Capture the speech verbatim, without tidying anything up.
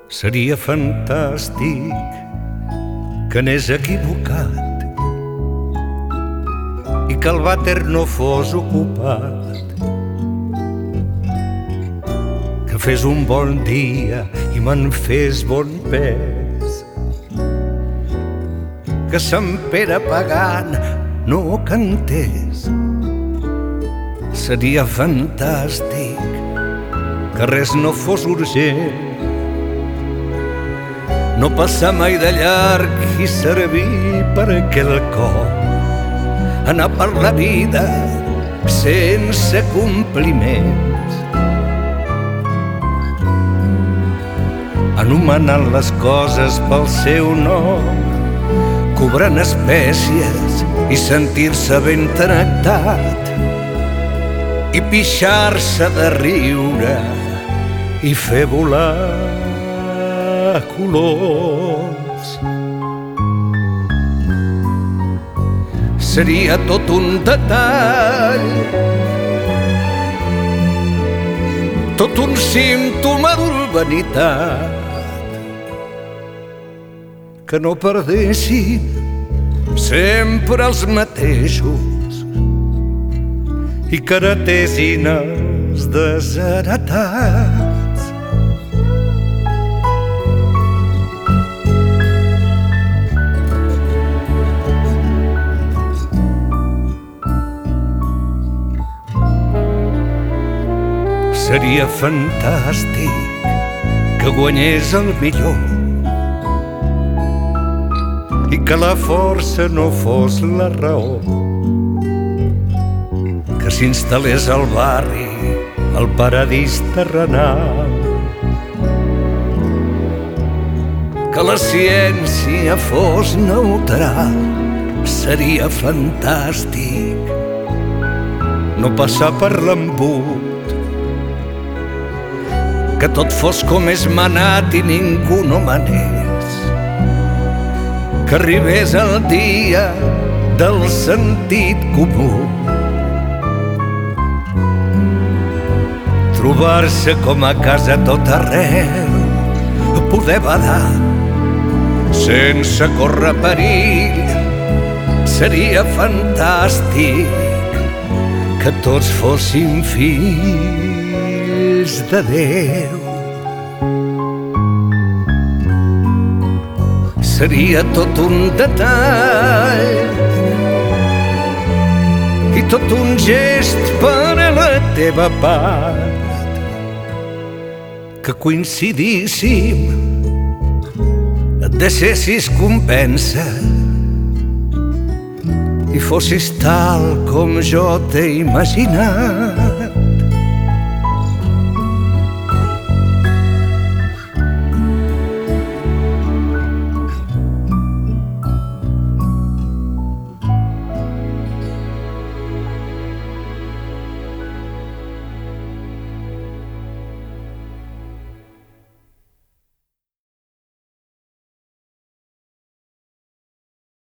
Seria fantàstic que anés equivocat i que el vàter no fos ocupat, que fes un bon dia i me'n fes bon pes, que Sant Pere pagant no cantés. Seria fantàstic que res no fos urgent, no passar mai de llarg i servir per quelcom, anar per la vida sense compliments, anomenant les coses pel seu nom, cobrant espècies i sentir-se ben tractat, i pixar-se de riure i fer volar colors. Seria tot un detall, tot un símptoma d'urbanitat, que no perdessin sempre els mateixos i que heretessin els desheretats. Seria fantàstic que guanyés el millor i que la força no fos la raó, que s'instal·lés al barri el paradís terrenal, que la ciència fos neutral. Seria fantàstic no passar per l'embut, que tot fos com és manat i ningú no manés, que arribés el dia del sentit comú, trobar-se com a casa tot arreu, poder badar sense córrer perill. Seria fantàstic que tots fóssim fills de Déu. Seria tot un detall i tot un gest per a la teva part, que coincidíssim, et deixessis convèncer i fossis tal com jo t'he imaginat.